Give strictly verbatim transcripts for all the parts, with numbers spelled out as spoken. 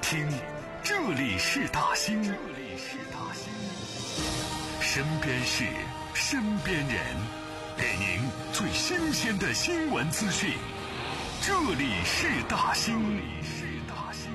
听，这里是大兴，这里是大兴，身边事，身边人，给您最新鲜的新闻资讯。这里是大兴，这里是大兴。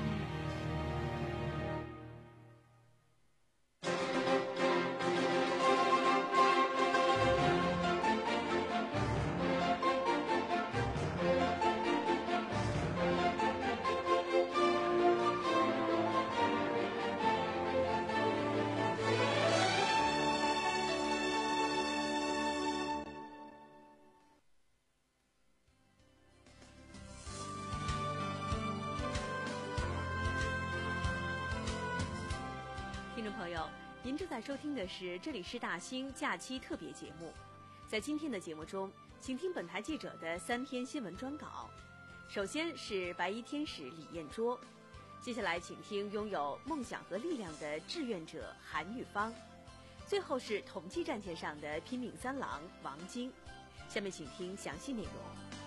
听众朋友，您正在收听的是这里是大兴假期特别节目。在今天的节目中，请听本台记者的三篇新闻专稿。首先是白衣天使李艳卓，接下来请听拥有梦想和力量的志愿者韩玉芳，最后是统计战线上的拼命三郎王晶。下面请听详细内容。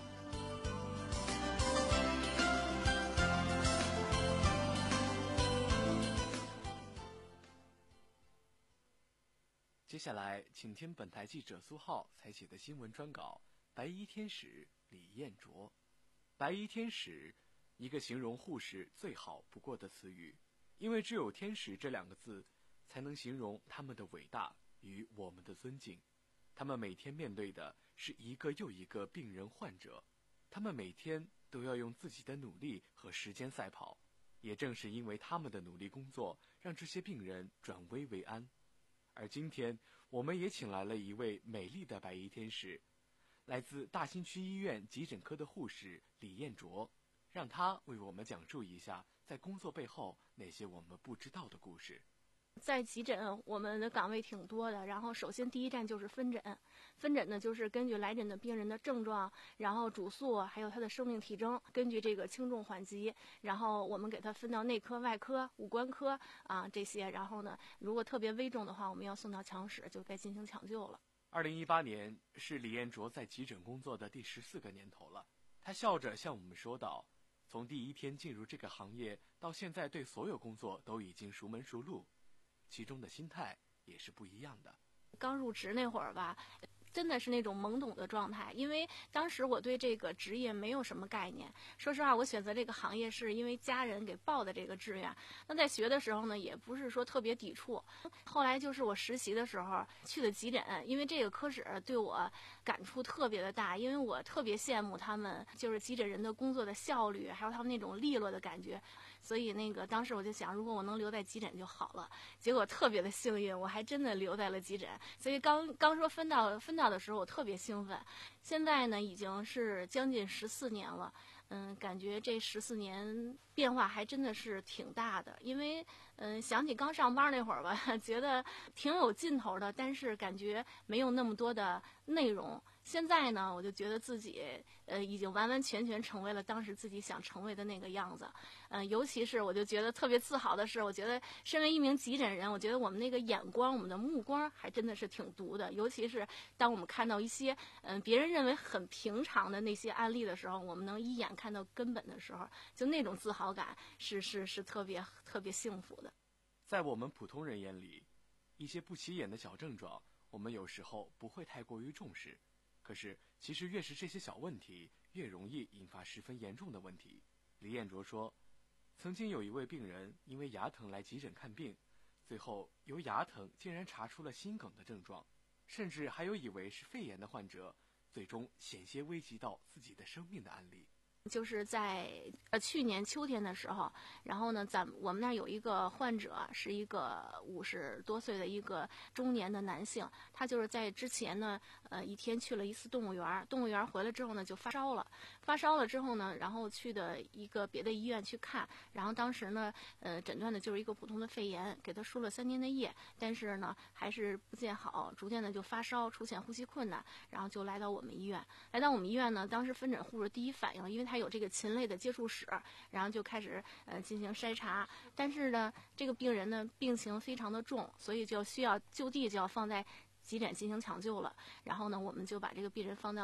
接下来，请听本台记者苏浩采写的新闻专稿《白衣天使李艳卓》。白衣天使，一个形容护士最好不过的词语，因为只有天使这两个字，才能形容他们的伟大与我们的尊敬。他们每天面对的是一个又一个病人患者，他们每天都要用自己的努力和时间赛跑。也正是因为他们的努力工作，让这些病人转危为安。而今天，我们也请来了一位美丽的白衣天使，来自大兴区医院急诊科的护士李艳卓，让她为我们讲述一下在工作背后那些我们不知道的故事。 在急诊，我们的岗位挺多的。然后，首先第一站就是分诊，分诊呢就是根据来诊的病人的症状，然后主诉，还有他的生命体征，根据这个轻重缓急，然后我们给他分到内科、外科、五官科啊这些。然后呢，如果特别危重的话，我们要送到强室，就该进行抢救了。 二零一八年是李艳卓在急诊工作的第十四个年头了。她笑着向我们说道：“从第一天进入这个行业到现在，对所有工作都已经熟门熟路。”其中的心态也是不一样的。 刚入职那会儿吧，真的是那种懵懂的状态，因为当时我对这个职业没有什么概念。说实话，我选择这个行业是因为家人给报的这个志愿。那在学的时候呢，也不是说特别抵触。后来就是我实习的时候去的急诊，因为这个科室对我感触特别的大，因为我特别羡慕他们就是急诊人的工作的效率，还有他们那种利落的感觉。所以那个当时我就想，如果我能留在急诊就好了。结果特别的幸运，我还真的留在了急诊。所以刚刚说分到分到的时候，我特别兴奋。现在呢，已经是将近十四年了。嗯，感觉这十四年变化还真的是挺大的。因为嗯，想起刚上班那会儿吧，觉得挺有劲头的，但是感觉没有那么多的内容。现在呢，我就觉得自己呃已经完完全全成为了当时自己想成为的那个样子。嗯、呃，尤其是我就觉得特别自豪的是，我觉得身为一名急诊人，我觉得我们那个眼光，我们的目光还真的是挺毒的。尤其是当我们看到一些嗯、呃、别人认为很平常的那些案例的时候，我们能一眼看到根本的时候，就那种自豪感是是是特别特别幸福的。 在我们普通人眼里，一些不起眼的小症状，我们有时候不会太过于重视。可是，其实越是这些小问题，越容易引发十分严重的问题。李艳卓说，曾经有一位病人因为牙疼来急诊看病，最后由牙疼竟然查出了心梗的症状，甚至还有以为是肺炎的患者，最终险些危及到自己的生命的案例。 就是在呃去年秋天的时候，然后呢，咱我们那儿有一个患者，是一个五十多岁的一个中年的男性，他就是在之前呢，呃一天去了一次动物园，动物园回来之后呢就发烧了，发烧了之后呢，然后去的一个别的医院去看，然后当时呢，呃诊断的就是一个普通的肺炎，给他输了三天的液，但是呢还是不见好，逐渐的就发烧，出现呼吸困难，然后就来到我们医院，来到我们医院呢，当时分诊护士第一反应，因为他有这个禽类的接触史，然后就开始呃进行筛查。但是呢，这个病人呢病情非常的重，所以就需要就地就要放在急诊进行抢救了。然后呢，我们就把这个病人放到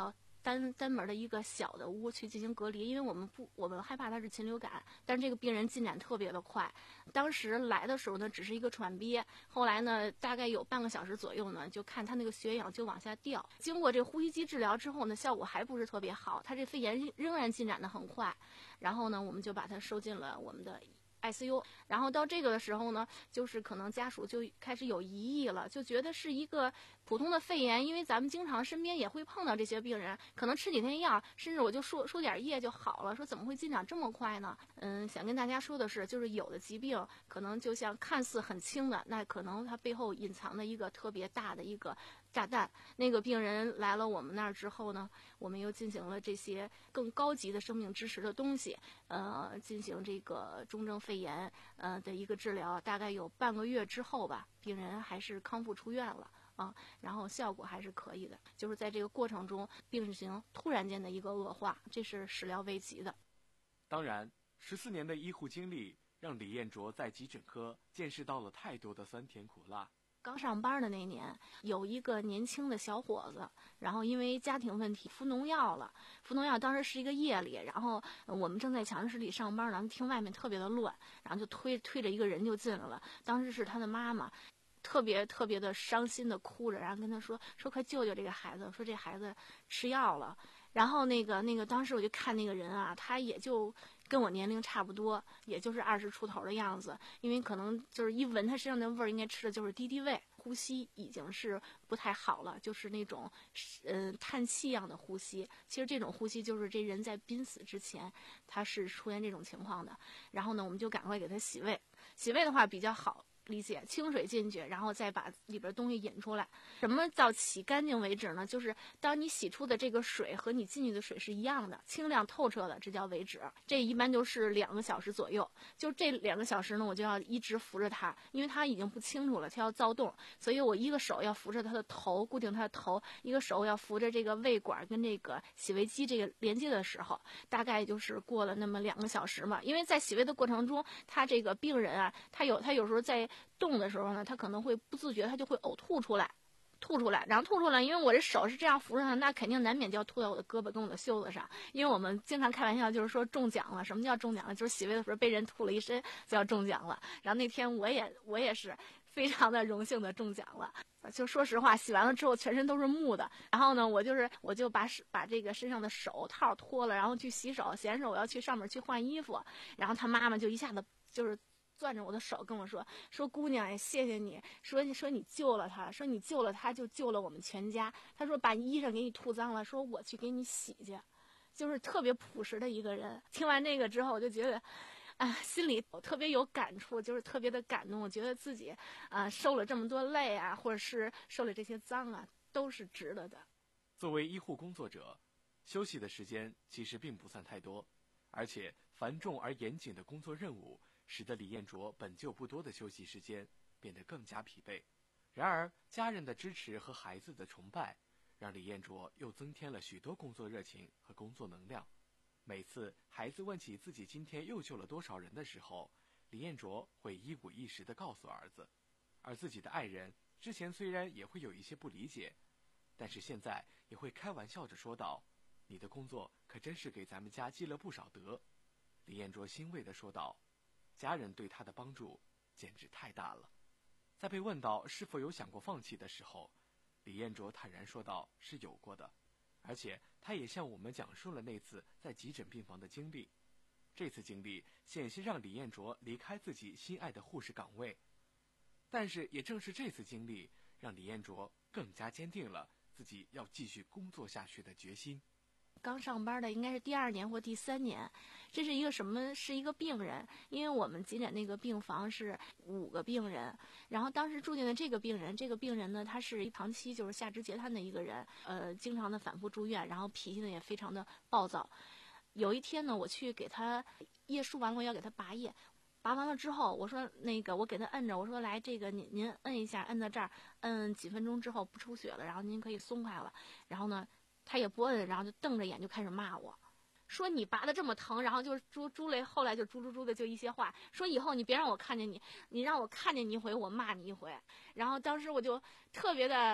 单单门的一个小的屋去进行隔离，因为我们不我们害怕他是禽流感，但是这个病人进展特别的快。当时来的时候呢，只是一个喘憋，后来呢，大概有半个小时左右呢，就看他那个血氧就往下掉。经过这个呼吸机治疗之后呢，效果还不是特别好，他这肺炎仍然进展的很快。然后呢，我们就把他收进了我们的I C U， 然后到这个的时候呢，就是可能家属就开始有疑义了，就觉得是一个普通的肺炎，因为咱们经常身边也会碰到这些病人，可能吃几天药，甚至我就输输点液就好了，说怎么会进展这么快呢？嗯，想跟大家说的是，就是有的疾病可能就像看似很轻的，那可能它背后隐藏的一个特别大的一个炸弹。那个病人来了我们那儿之后呢，我们又进行了这些更高级的生命支持的东西，呃，进行这个重症肺炎呃的一个治疗，大概有半个月之后吧，病人还是康复出院了啊，然后效果还是可以的。就是在这个过程中，病情突然间的一个恶化，这是始料未及的。 当然，十四年的医护经历让李彦卓在急诊科见识到了太多的酸甜苦辣。 刚上班的那年，有一个年轻的小伙子，然后因为家庭问题服农药了。服农药当时是一个夜里，然后我们正在强室里上班呢，听外面特别的乱，然后就推推着一个人就进来了。当时是他的妈妈，特别特别的伤心的哭着，然后跟他说说快救救这个孩子，说这孩子吃药了。然后那个那个当时我就看那个人啊，他也就跟我年龄差不多，也就是二十出头的样子，因为可能就是一闻他身上的味儿，应该吃的就是敌敌畏，呼吸已经是不太好了，就是那种嗯、呃、叹气一样的呼吸。其实这种呼吸就是这人在濒死之前他是出现这种情况的。然后呢，我们就赶快给他洗胃，洗胃的话比较好理解，清水进去，然后再把里边东西引出来。什么叫洗干净为止呢？就是当你洗出的这个水和你进去的水是一样的，清亮透彻的，这叫为止。这一般就是两个小时左右。就这两个小时呢，我就要一直扶着他，因为他已经不清楚了，他要躁动，所以我一个手要扶着他的头，固定他的头，一个手要扶着这个胃管跟这个洗胃机这个连接的时候，大概就是过了那么两个小时嘛。因为在洗胃的过程中，他这个病人啊，他有他有时候在动的时候呢，他可能会不自觉，他就会呕吐出来，吐出来，然后吐出来，因为我这手是这样扶着他，那肯定难免就要吐到我的胳膊跟我的袖子上。因为我们经常开玩笑，就是说中奖了。什么叫中奖了？就是洗胃的时候被人吐了一身，就要中奖了。然后那天我也我也是非常的荣幸的中奖了。就说实话，洗完了之后全身都是木的。然后呢，我就是我就把把这个身上的手套脱了，然后去洗手，洗完手我要去上面去换衣服。然后他妈妈就一下子就是攥着我的手跟我说说姑娘也谢谢你，说说你救了他，说你救了他就救了我们全家。他说把衣裳给你吐脏了，说我去给你洗去。就是特别朴实的一个人。听完这个之后，我就觉得啊，心里特别有感触，就是特别的感动。我觉得自己啊受了这么多累啊，或者是受了这些脏啊，都是值得的。 作为医护工作者，休息的时间其实并不算太多，而且繁重而严谨的工作任务使得李彦卓本就不多的休息时间变得更加疲惫。然而，家人的支持和孩子的崇拜，让李彦卓又增添了许多工作热情和工作能量。每次孩子问起自己今天又救了多少人的时候，李彦卓会一五一十地告诉儿子。而自己的爱人之前虽然也会有一些不理解，但是现在也会开玩笑着说道：“你的工作可真是给咱们家积了不少德。”李彦卓欣慰地说道：“家人对他的帮助简直太大了。”在被问到是否有想过放弃的时候，李彦卓坦然说道：“是有过的。”而且他也向我们讲述了那次在急诊病房的经历。这次经历险些让李彦卓离开自己心爱的护士岗位，但是也正是这次经历，让李彦卓更加坚定了自己要继续工作下去的决心。 刚上班的应该是第二年或第三年，这是一个什么？是一个病人，因为我们急诊那个病房是五个病人，然后当时住进的这个病人，这个病人呢，他是长期就是下肢截瘫的一个人，呃，经常的反复住院，然后脾气呢也非常的暴躁。有一天呢，我去给他叶输完了，要给他拔叶。拔完了之后，我说那个我给他摁着，我说来这个您您摁一下，摁到这儿，摁几分钟之后不出血了，然后您可以松开了。然后呢，他也不摁，然后就瞪着眼就开始骂我，说你拔的这么疼，然后就猪猪雷，后来就猪猪猪的就一些话，说以后你别让我看见你，你让我看见你一回，我骂你一回。然后当时我就特别的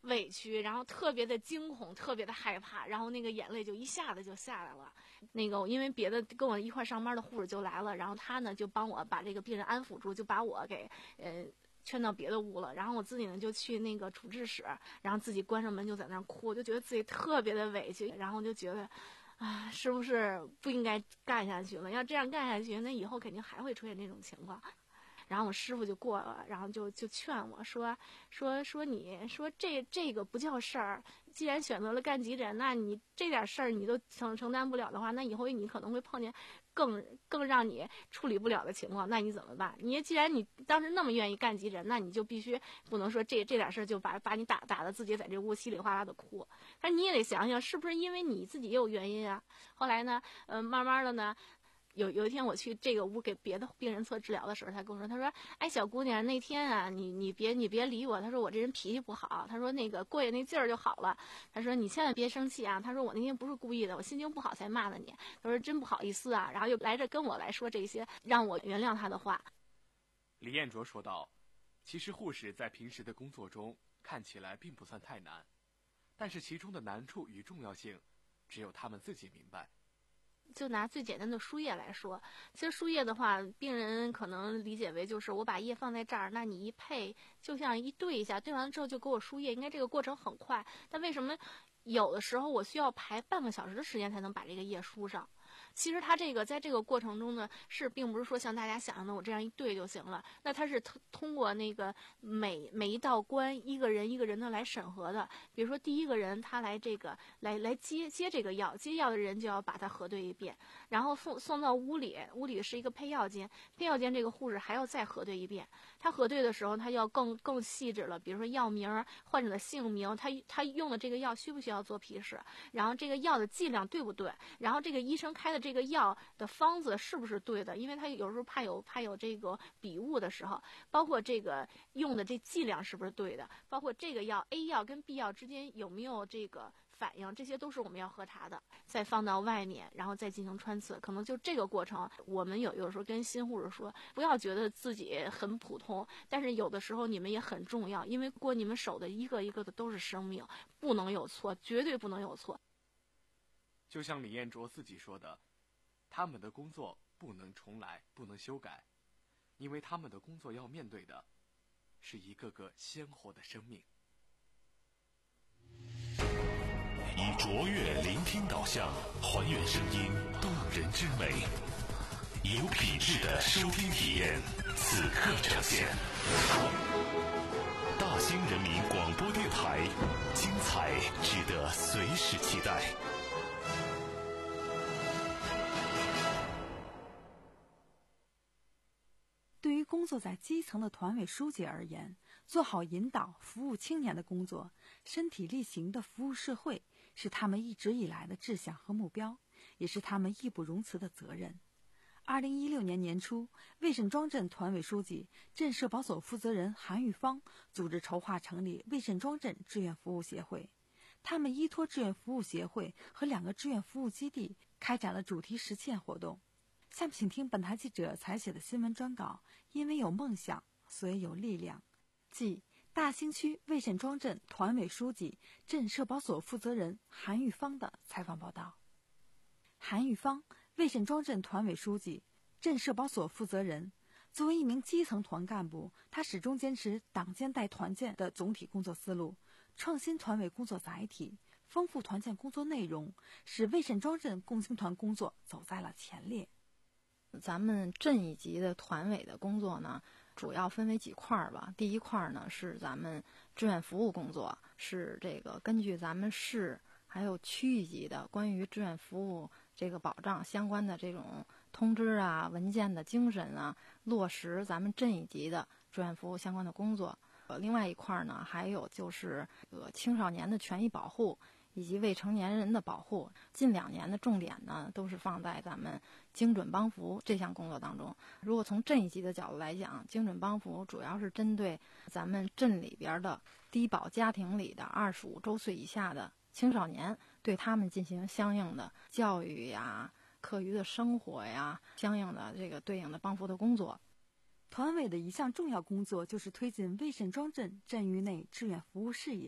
委屈，然后特别的惊恐，特别的害怕，然后那个眼泪就一下子就下来了。那个因为别的跟我一块上班的护士就来了，然后他呢就帮我把这个病人安抚住，就把我给呃劝到别的屋了。然后我自己呢就去那个处置室，然后自己关上门就在那儿哭，我就觉得自己特别的委屈，然后就觉得啊，是不是不应该干下去了？要这样干下去，那以后肯定还会出现这种情况。然后我师傅就过了，然后就就劝我说说说你说这这个不叫事儿，既然选择了干急诊，那你这点事儿你都承承担不了的话，那以后你可能会碰见更更让你处理不了的情况，那你怎么办？你既然你当时那么愿意干急诊，那你就必须不能说这这点事儿就把把你打打的自己在这屋稀里哗啦的哭。但是你也得想想，是不是因为你自己也有原因啊？后来呢，呃，慢慢的呢。有有一天我去这个屋给别的病人做治疗的时候，他跟我说，他说，哎，小姑娘，那天啊，你你别你别理我，他说我这人脾气不好，他说那个过去那劲儿就好了，他说你千万别生气啊，他说我那天不是故意的，我心情不好才骂的你，他说真不好意思啊，然后又来这跟我来说这些让我原谅他的话。 李彦卓说道，其实护士在平时的工作中看起来并不算太难，但是其中的难处与重要性只有他们自己明白。 就拿最简单的输液来说，其实输液的话，病人可能理解为就是我把液放在这儿，那你一配就像一对一下，对完了之后就给我输液，应该这个过程很快。但为什么有的时候我需要排半个小时的时间才能把这个液输上？其实它这个在这个过程中呢，是并不是说像大家想象的我这样一对就行了。那它是通过那个每每一道关一个人一个人的来审核的。比如说第一个人他来这个来来接接这个药，接药的人就要把它核对一遍，然后送送到屋里，屋里是一个配药间，配药间这个护士还要再核对一遍。他核对的时候，他要更更细致了，比如说药名、患者的姓名，他他用的这个药需不需要做批示，然后这个药的剂量对不对，然后这个医生开的这个药的方子是不是对的，因为他有时候怕有怕有这个笔误的时候，包括这个用的这剂量是不是对的，包括这个药 A 药跟 B 药之间有没有这个反应，这些都是我们要核查的，再放到外面，然后再进行穿刺。可能就这个过程，我们有有时候跟新护士说，不要觉得自己很普通，但是有的时候你们也很重要，因为过你们手的一个一个的都是生命，不能有错，绝对不能有错。 就像李彦卓自己说的，他们的工作不能重来，不能修改，因为他们的工作要面对的是一个个鲜活的生命。 以卓越聆听导向，还原声音动人之美，有品质的收听体验，此刻呈现。大兴人民广播电台，精彩值得随时期待。 对于工作在基层的团委书记而言，做好引导、服务青年的工作，身体力行的服务社会，是他们一直以来的志向和目标，也是他们义不容辞的责任。二零一六年年初，魏沈庄镇团委书记、镇社保所负责人韩玉芳组织筹划成立魏沈庄镇志愿服务协会。他们依托志愿服务协会和两个志愿服务基地，开展了主题实践活动。下面请听本台记者采写的新闻专稿，因为有梦想，所以有力量。即大兴区魏沈庄镇团委书记、镇社保所负责人韩玉芳的采访报道。韩玉芳，魏沈庄镇团委书记、镇社保所负责人。作为一名基层团干部，他始终坚持党建带团建的总体工作思路，创新团委工作载体，丰富团建工作内容，使魏沈庄镇共青团工作走在了前列。 咱们镇一级的团委的工作呢，主要分为几块儿吧。第一块呢是咱们志愿服务工作，是这个根据咱们市还有区一级的关于志愿服务这个保障相关的这种通知啊、文件的精神啊，落实咱们镇一级的志愿服务相关的工作。呃，另外一块呢，还有就是呃青少年的权益保护以及未成年人的保护。近两年的重点呢，都是放在咱们精准帮扶这项工作当中。如果从镇一级的角度来讲，精准帮扶主要是针对咱们镇里边的低保家庭里的二十五周岁以下的青少年，对他们进行相应的教育呀、课余的生活呀，相应的这个对应的帮扶的工作。 团委的一项重要工作就是推进魏沈庄镇镇域内志愿服务事业，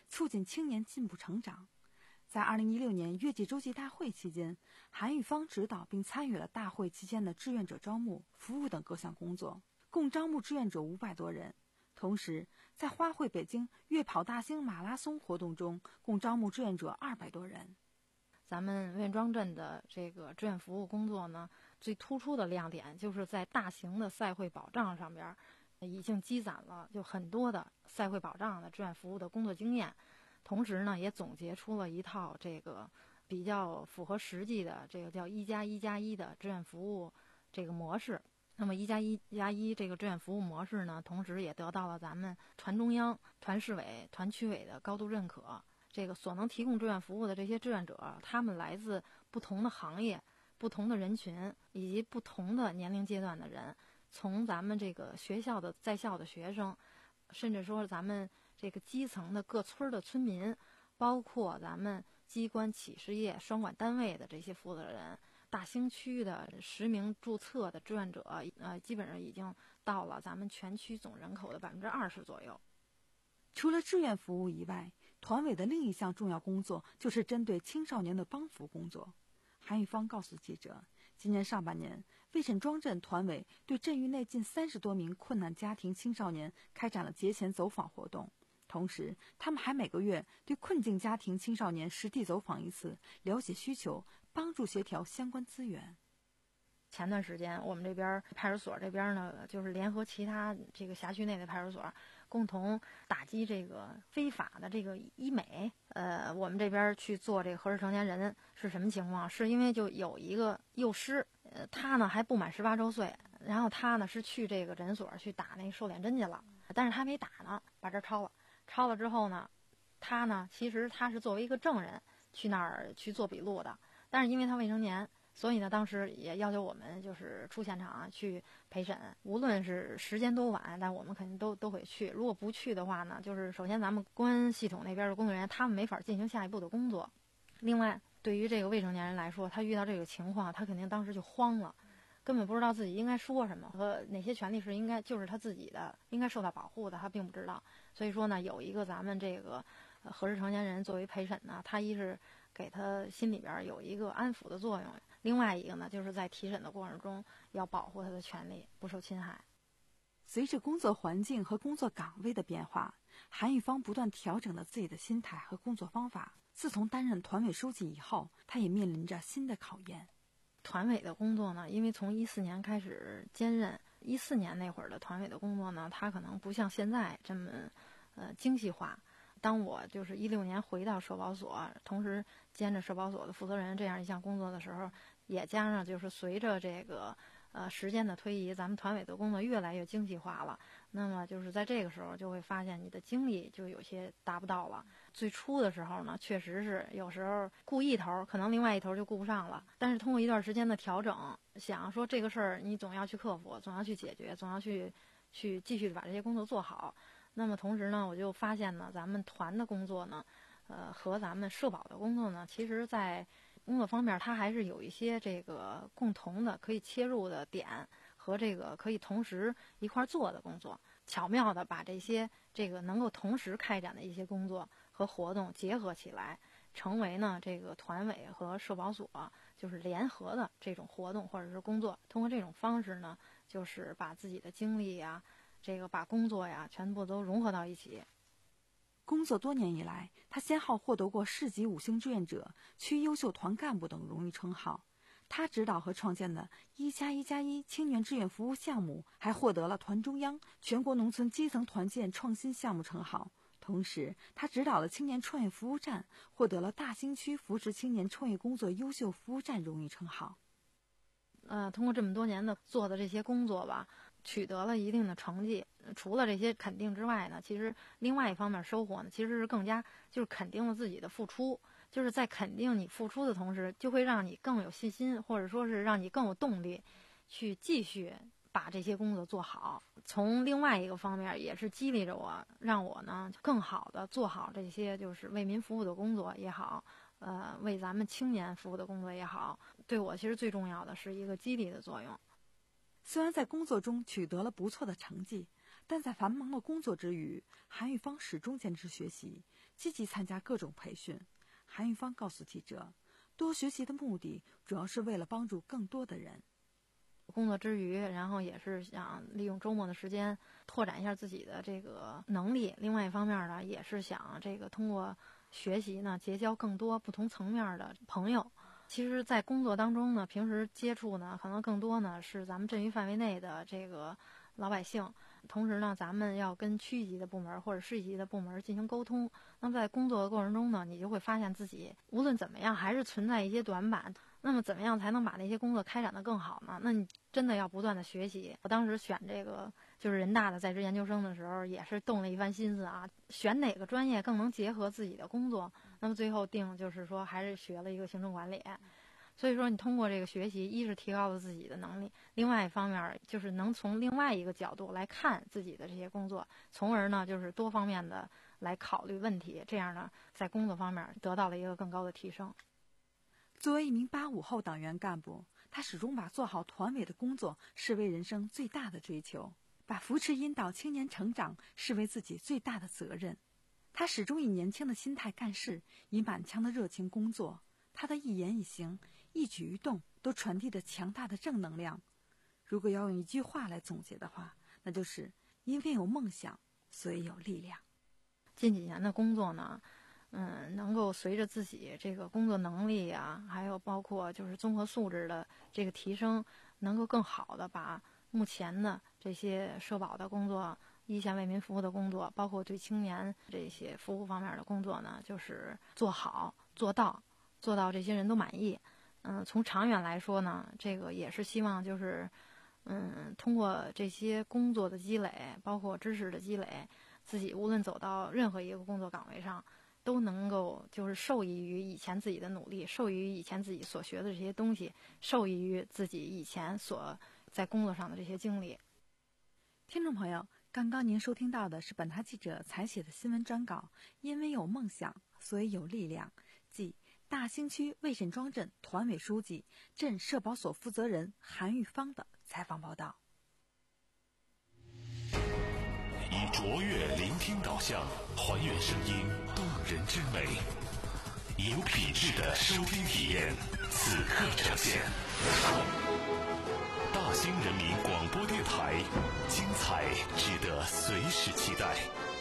促进青年进步成长。在二零一六年越界洲际大会期间，韩玉芳指导并参与了大会期间的志愿者招募、服务等各项工作，共招募志愿者五百多人。同时，在花卉北京月跑大兴马拉松活动中，共招募志愿者二百多人。 咱们魏庄镇的这个志愿服务工作呢，最突出的亮点就是在大型的赛会保障上边，已经积攒了就很多的赛会保障的志愿服务的工作经验，同时呢，也总结出了一套这个比较符合实际的这个叫一加一加一的志愿服务这个模式。那么一加一加一这个志愿服务模式呢，同时也得到了咱们团中央、团市委、团区委的高度认可。这个所能提供志愿服务的这些志愿者，他们来自不同的行业、不同的人群以及不同的年龄阶段的人，从咱们这个学校的在校的学生，甚至说咱们这个基层的各村的村民，包括咱们机关企事业双管单位的这些负责人，大兴区的实名注册的志愿者，呃，基本上已经到了咱们全区总人口的百分之二十左右。 除了志愿服务以外，团委的另一项重要工作就是针对青少年的帮扶工作。韩玉芳告诉记者，今年上半年，魏沈庄镇团委对镇域内近三十多名困难家庭青少年开展了节前走访活动，同时他们还每个月对困境家庭青少年实地走访一次，了解需求，帮助协调相关资源。 前段时间我们这边派出所这边呢，就是联合其他这个辖区内的派出所，共同打击这个非法的这个医美。呃，我们这边去做这个合适成年人是什么情况？是因为就有一个幼师，呃，他呢还不满十八周岁，然后他呢是去这个诊所去打那个瘦脸针去了，但是他没打呢，把这抄了。抄了之后呢，他呢其实他是作为一个证人去那儿去做笔录的，但是因为他未成年。所以呢，当时也要求我们就是出现场去陪审，无论是时间多晚，但我们肯定都都会去。如果不去的话呢，就是首先咱们公安系统那边的工作人员他们没法进行下一步的工作。另外，对于这个未成年人来说，他遇到这个情况，他肯定当时就慌了，根本不知道自己应该说什么和哪些权利是应该就是他自己的，应该受到保护的，他并不知道。所以说呢，有一个咱们这个呃合适成年人作为陪审呢，他一是给他心里边有一个安抚的作用。另外一个呢，就是在提审的过程中要保护他的权利不受侵害。 随着工作环境和工作岗位的变化，韩玉芳不断调整了自己的心态和工作方法。自从担任团委书记以后，他也面临着新的考验。 团委的工作呢，因为从一四年开始兼任，一四年那会儿的团委的工作呢，它可能不像现在这么呃精细化。当我就是一六年回到社保所，同时兼着社保所的负责人这样一项工作的时候，也加上就是随着这个呃时间的推移，咱们团委的工作越来越精细化了。那么就是在这个时候就会发现你的精力就有些达不到了。最初的时候呢，确实是有时候顾一头，可能另外一头就顾不上了。但是通过一段时间的调整，想说这个事儿你总要去克服，总要去解决，总要去去继续把这些工作做好。那么同时呢，我就发现呢，咱们团的工作呢，呃，和咱们社保的工作呢，其实在工作方面它还是有一些这个共同的可以切入的点和这个可以同时一块做的工作，巧妙的把这些这个能够同时开展的一些工作和活动结合起来，成为呢这个团委和社保所就是联合的这种活动或者是工作。通过这种方式呢，就是把自己的精力呀，这个把工作呀全部都融合到一起。 工作多年以来，他先后获得过市级五星志愿者、区优秀团干部等荣誉称号。他指导和创建的一加一加一青年志愿服务项目，还获得了团中央全国农村基层团建创新项目称号。同时，他指导了青年创业服务站，获得了大兴区扶持青年创业工作优秀服务站荣誉称号。 呃，通过这么多年的做的这些工作吧，取得了一定的成绩。除了这些肯定之外呢，其实另外一方面收获呢，其实是更加就是肯定了自己的付出。就是在肯定你付出的同时，就会让你更有信心，或者说是让你更有动力去继续把这些工作做好。从另外一个方面也是激励着我，让我呢更好的做好这些就是为民服务的工作也好，呃，为咱们青年服务的工作也好，对我其实最重要的是一个激励的作用。 虽然在工作中取得了不错的成绩，但在繁忙的工作之余，韩玉芳始终坚持学习。 积极参加各种培训。韩玉芳告诉记者，多学习的目的主要是为了帮助更多的人。 工作之余，然后也是想利用周末的时间拓展一下自己的这个能力。另外一方面呢，也是想这个通过学习呢，结交更多不同层面的朋友。其实，在工作当中呢，平时接触呢，可能更多呢是咱们镇域范围内的这个老百姓。同时呢，咱们要跟区级的部门或者市级的部门进行沟通。那么在工作的过程中呢，你就会发现自己无论怎么样，还是存在一些短板。那么怎么样才能把那些工作开展得更好呢？那你真的要不断的学习。我当时选这个就是人大的在职研究生的时候，也是动了一番心思啊，选哪个专业更能结合自己的工作。那么最后定就是说，还是学了一个行政管理。所以说，你通过这个学习，一是提高了自己的能力，另外一方面就是能从另外一个角度来看自己的这些工作，从而呢就是多方面的来考虑问题，这样呢在工作方面得到了一个更高的提升。 作为一名八五后党员干部，他始终把做好团委的工作视为人生最大的追求，把扶持引导青年成长视为自己最大的责任。他始终以年轻的心态干事，以满腔的热情工作。他的一言一行、一举一动都传递着强大的正能量。如果要用一句话来总结的话，那就是因为有梦想，所以有力量。 近几年的工作呢，嗯，能够随着自己这个工作能力啊，还有包括就是综合素质的这个提升，能够更好的把目前的这些社保的工作、一线为民服务的工作，包括对青年这些服务方面的工作呢，就是做好、做到、做到这些人都满意。嗯，从长远来说呢，这个也是希望就是，嗯，通过这些工作的积累，包括知识的积累，自己无论走到任何一个工作岗位上，都能够就是受益于以前自己的努力，受益于以前自己所学的这些东西，受益于自己以前所在工作上的这些经历。 听众朋友，刚刚您收听到的是本台记者采写的新闻专稿，因为有梦想，所以有力量，即大兴区魏沈庄镇团委书记、镇社保所负责人韩玉芳的采访报道。 以卓越聆听导向，还原声音动人之美，有品质的收听体验，此刻呈现。大兴人民广播电台，精彩值得随时期待。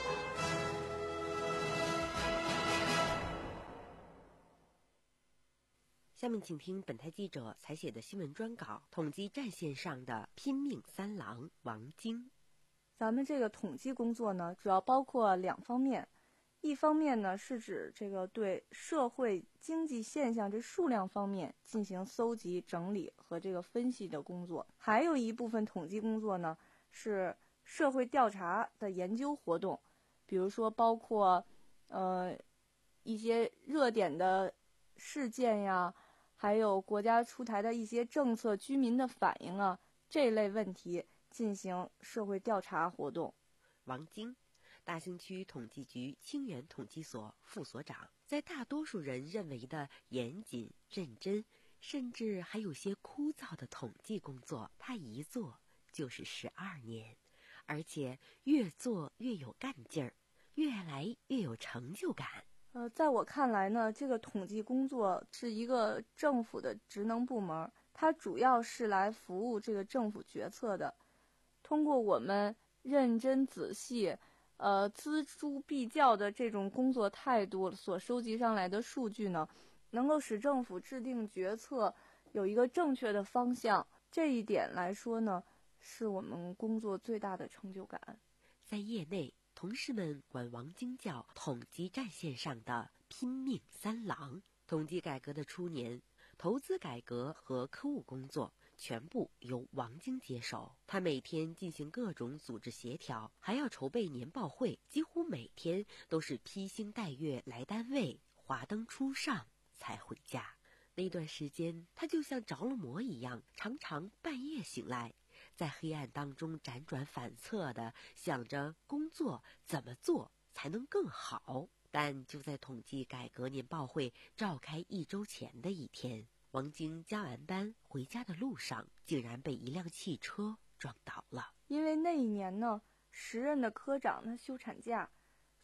下面请听本台记者采写的新闻专稿：统计战线上的拼命三郎王晶。 咱们这个统计工作呢，主要包括两方面，一方面呢是指这个对社会经济现象这数量方面进行搜集、整理和这个分析的工作，还有一部分统计工作呢是社会调查的研究活动，比如说包括呃一些热点的事件呀，还有国家出台的一些政策、居民的反应啊，这类问题进行社会调查活动。 王晶，大兴区统计局清源统计所副所长，在大多数人认为的严谨、认真，甚至还有些枯燥的统计工作，他一做就是十二年，而且越做越有干劲儿，越来越有成就感。 呃，在我看来呢，这个统计工作是一个政府的职能部门，它主要是来服务这个政府决策的。通过我们认真仔细、呃锱铢必较的这种工作态度所收集上来的数据呢，能够使政府制定决策有一个正确的方向。这一点来说呢，是我们工作最大的成就感。 在业内，同事们管王晶叫统计战线上的拼命三郎。统计改革的初年，投资改革和科务工作全部由王晶接手。他每天进行各种组织协调，还要筹备年报会，几乎每天都是披星戴月来单位，华灯初上才回家。那段时间，他就像着了魔一样，常常半夜醒来，在黑暗当中辗转反侧地想着工作怎么做才能更好。但就在统计改革年报会召开一周前的一天，王晶加完班回家的路上，竟然被一辆汽车撞倒了。 因为那一年呢，时任的科长他休产假，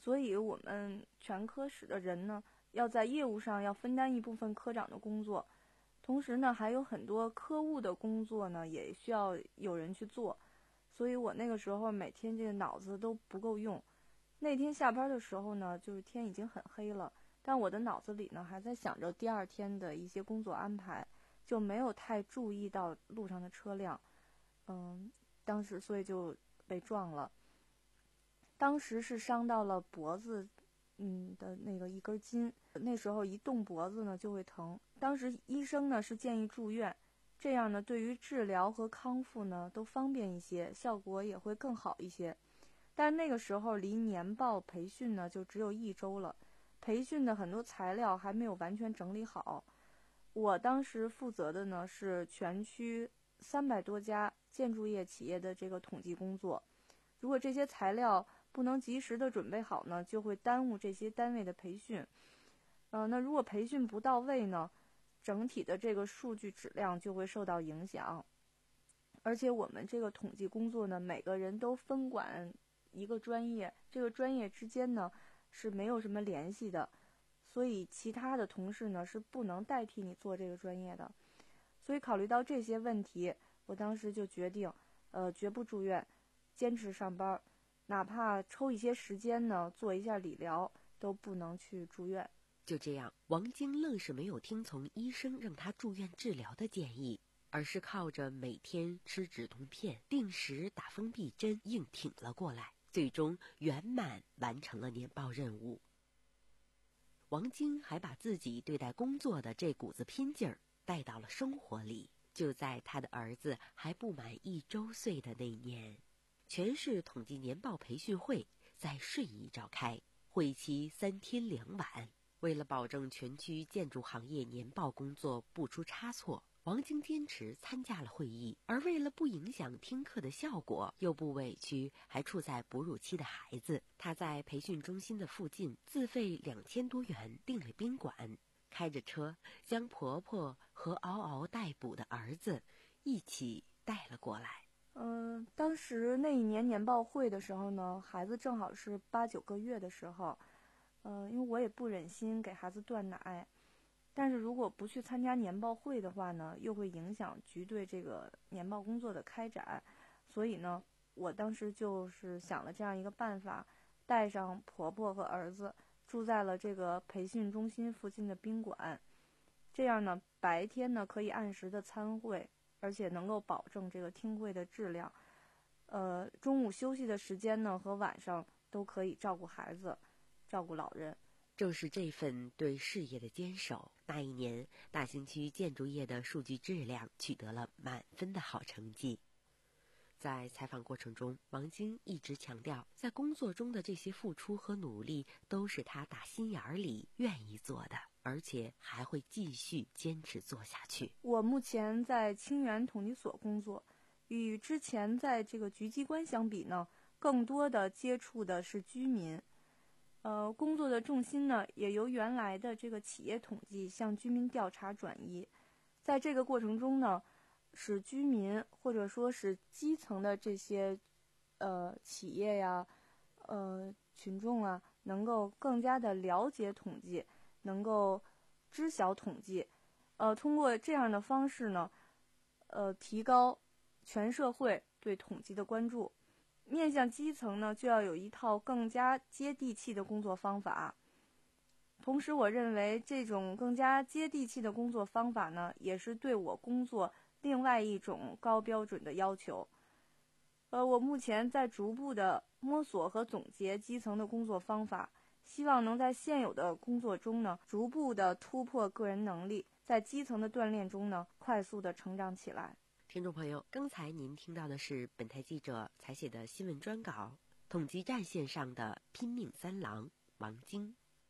所以我们全科室的人呢，要在业务上要分担一部分科长的工作，同时呢，还有很多科务的工作呢，也需要有人去做。所以我那个时候每天这个脑子都不够用。那天下班的时候呢，就是天已经很黑了，但我的脑子里呢还在想着第二天的一些工作安排，就没有太注意到路上的车辆。嗯，当时所以就被撞了。当时是伤到了脖子，嗯的那个一根筋，那时候一动脖子呢就会疼。当时医生呢是建议住院，这样呢对于治疗和康复呢都方便一些，效果也会更好一些。但那个时候离年报培训呢就只有一周了，培训的很多材料还没有完全整理好。我当时负责的呢是全区三百多家建筑业企业的这个统计工作，如果这些材料不能及时的准备好呢，就会耽误这些单位的培训。呃，那如果培训不到位呢，整体的这个数据质量就会受到影响。而且我们这个统计工作呢，每个人都分管一个专业，这个专业之间呢是没有什么联系的，所以其他的同事呢是不能代替你做这个专业的。所以考虑到这些问题，我当时就决定，呃，绝不住院，坚持上班，哪怕抽一些时间呢做一下理疗，都不能去住院。 就这样，王晶愣是没有听从医生让他住院治疗的建议，而是靠着每天吃止痛片、定时打封闭针硬挺了过来，最终圆满完成了年报任务。王晶还把自己对待工作的这股子拼劲儿带到了生活里。就在他的儿子还不满一周岁的那年，全市统计年报培训会在顺义召开，会期三天两晚。为了保证全区建筑行业年报工作不出差错，王晶坚持参加了会议，而为了不影响听课的效果，又不委屈还处在哺乳期的孩子，他在培训中心的附近自费两千多元订了宾馆，开着车将婆婆和嗷嗷待哺的儿子一起带了过来。 嗯、呃，当时那一年年报会的时候呢，孩子正好是八九个月的时候，呃，因为我也不忍心给孩子断奶，但是如果不去参加年报会的话呢，又会影响局对这个年报工作的开展，所以呢，我当时就是想了这样一个办法，带上婆婆和儿子住在了这个培训中心附近的宾馆，这样呢，白天呢可以按时的参会，而且能够保证这个听会的质量。呃，中午休息的时间呢和晚上都可以照顾孩子，照顾老人。 正是这份对事业的坚守，那一年大兴区建筑业的数据质量取得了满分的好成绩。在采访过程中，王晶一直强调，在工作中的这些付出和努力都是他打心眼里愿意做的，而且还会继续坚持做下去。 我目前在清源统计所工作，与之前在这个局机关相比呢，更多的接触的是居民。呃，工作的重心呢，也由原来的这个企业统计向居民调查转移。在这个过程中呢，使居民或者说是基层的这些呃企业呀、呃群众啊，能够更加的了解统计，能够知晓统计。呃，通过这样的方式呢，呃，提高全社会对统计的关注。面向基层呢，就要有一套更加接地气的工作方法。同时，我认为这种更加接地气的工作方法呢，也是对我工作另外一种高标准的要求。呃，我目前在逐步的摸索和总结基层的工作方法，希望能在现有的工作中呢，逐步的突破个人能力，在基层的锻炼中呢，快速的成长起来。 听众朋友，刚才您听到的是本台记者采写的新闻专稿，统计战线上的拼命三郎王晶。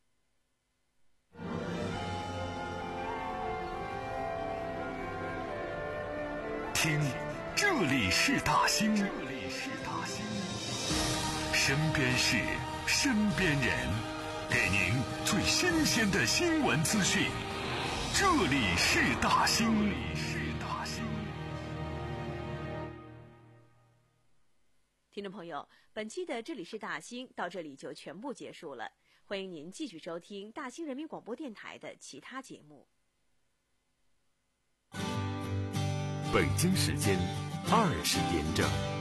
听，这里是大兴，这里是大兴，身边事，身边人，给您最新鲜的新闻资讯。这里是大兴，这里是大兴。 听众朋友，本期的这里是大兴到这里就全部结束了，欢迎您继续收听大兴人民广播电台的其他节目。 北京时间二十点整。